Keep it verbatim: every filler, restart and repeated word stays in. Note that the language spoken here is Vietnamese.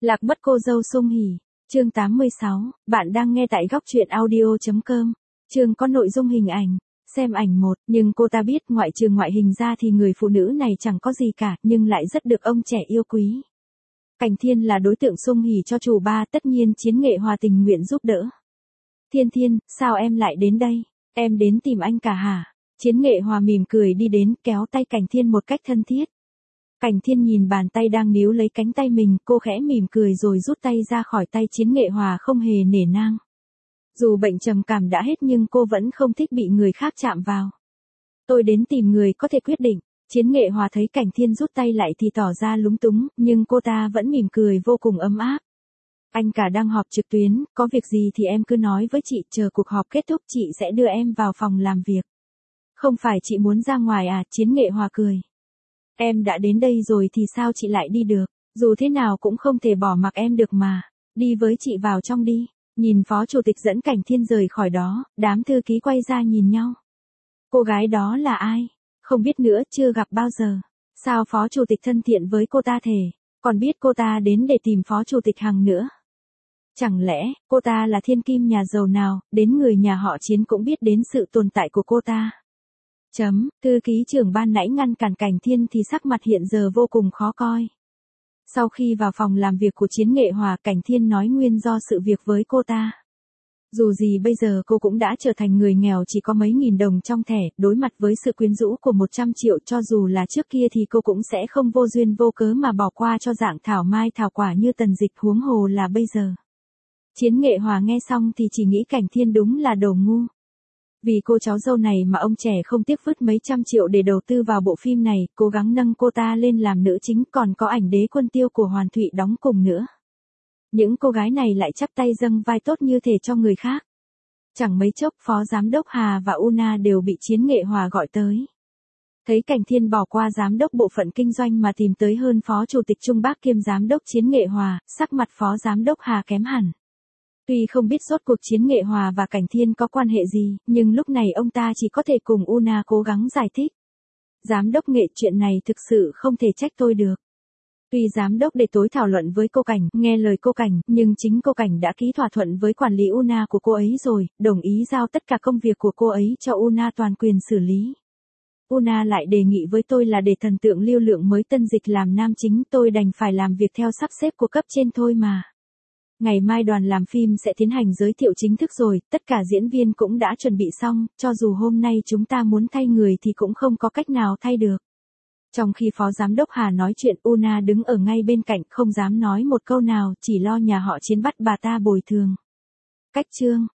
Lạc mất cô dâu Sung Hỉ. Chương tám mươi sáu, bạn đang nghe tại góc truyện audio.com. Chương có nội dung hình ảnh. Xem ảnh một, nhưng cô ta biết ngoại trừ ngoại hình ra thì người phụ nữ này chẳng có gì cả, nhưng lại rất được ông trẻ yêu quý. Cảnh Thiên là đối tượng Sung Hỉ cho chủ ba, tất nhiên Chiến Nghệ Hòa tình nguyện giúp đỡ. Thiên Thiên, sao em lại đến đây? Em đến tìm anh cả hả? Chiến Nghệ Hòa mỉm cười đi đến, kéo tay Cảnh Thiên một cách thân thiết. Cảnh Thiên nhìn bàn tay đang níu lấy cánh tay mình, cô khẽ mỉm cười rồi rút tay ra khỏi tay Chiến Nghệ Hòa không hề nể nang. Dù bệnh trầm cảm đã hết nhưng cô vẫn không thích bị người khác chạm vào. Tôi đến tìm người có thể quyết định. Chiến Nghệ Hòa thấy Cảnh Thiên rút tay lại thì tỏ ra lúng túng, nhưng cô ta vẫn mỉm cười vô cùng ấm áp. Anh cả đang họp trực tuyến, có việc gì thì em cứ nói với chị, chờ cuộc họp kết thúc chị sẽ đưa em vào phòng làm việc. Không phải chị muốn ra ngoài à? Chiến Nghệ Hòa cười. Em đã đến đây rồi thì sao chị lại đi được, dù thế nào cũng không thể bỏ mặc em được mà. Đi với chị vào trong đi. Nhìn phó chủ tịch dẫn Cảnh Thiên rời khỏi đó, đám thư ký quay ra nhìn nhau. Cô gái đó là ai? Không biết nữa, chưa gặp bao giờ. Sao phó chủ tịch thân thiện với cô ta thể, còn biết cô ta đến để tìm phó chủ tịch Hằng nữa. Chẳng lẽ, cô ta là thiên kim nhà giàu nào, đến người nhà họ Chiến cũng biết đến sự tồn tại của cô ta. Chấm, thư ký trưởng ban nãy ngăn cản Cảnh Thiên thì sắc mặt hiện giờ vô cùng khó coi. Sau khi vào phòng làm việc của Chiến Nghệ Hòa, Cảnh Thiên nói nguyên do sự việc với cô ta. Dù gì bây giờ cô cũng đã trở thành người nghèo chỉ có mấy nghìn đồng trong thẻ, đối mặt với sự quyến rũ của một trăm triệu, cho dù là trước kia thì cô cũng sẽ không vô duyên vô cớ mà bỏ qua cho dạng thảo mai thảo quả như Tần Dịch, huống hồ là bây giờ. Chiến Nghệ Hòa nghe xong thì chỉ nghĩ Cảnh Thiên đúng là đồ ngu. Vì cô cháu dâu này mà ông trẻ không tiếc vứt mấy trăm triệu để đầu tư vào bộ phim này, cố gắng nâng cô ta lên làm nữ chính, còn có ảnh Đế Quân Tiêu của Hoàn Thụy đóng cùng nữa. Những cô gái này lại chắp tay dâng vai tốt như thể cho người khác. Chẳng mấy chốc Phó Giám đốc Hà và Una đều bị Chiến Nghệ Hòa gọi tới. Thấy Cảnh Thiên bỏ qua Giám đốc bộ phận kinh doanh mà tìm tới hơn Phó Chủ tịch Trung Bắc kiêm Giám đốc Chiến Nghệ Hòa, sắc mặt Phó Giám đốc Hà kém hẳn. Tuy không biết rốt cuộc Chiến Nghệ Hòa và Cảnh Thiên có quan hệ gì, nhưng lúc này ông ta chỉ có thể cùng Una cố gắng giải thích. Giám đốc Nghệ, chuyện này thực sự không thể trách tôi được. Tuy giám đốc để tối thảo luận với cô Cảnh, nghe lời cô Cảnh, nhưng chính cô Cảnh đã ký thỏa thuận với quản lý Una của cô ấy rồi, đồng ý giao tất cả công việc của cô ấy cho Una toàn quyền xử lý. Una lại đề nghị với tôi là để thần tượng lưu lượng mới Tân Dịch làm nam chính, tôi đành phải làm việc theo sắp xếp của cấp trên thôi mà. Ngày mai đoàn làm phim sẽ tiến hành giới thiệu chính thức rồi, tất cả diễn viên cũng đã chuẩn bị xong, cho dù hôm nay chúng ta muốn thay người thì cũng không có cách nào thay được. Trong khi Phó Giám đốc Hà nói chuyện, Una đứng ở ngay bên cạnh không dám nói một câu nào, chỉ lo nhà họ Chiến bắt bà ta bồi thường. Cách chương,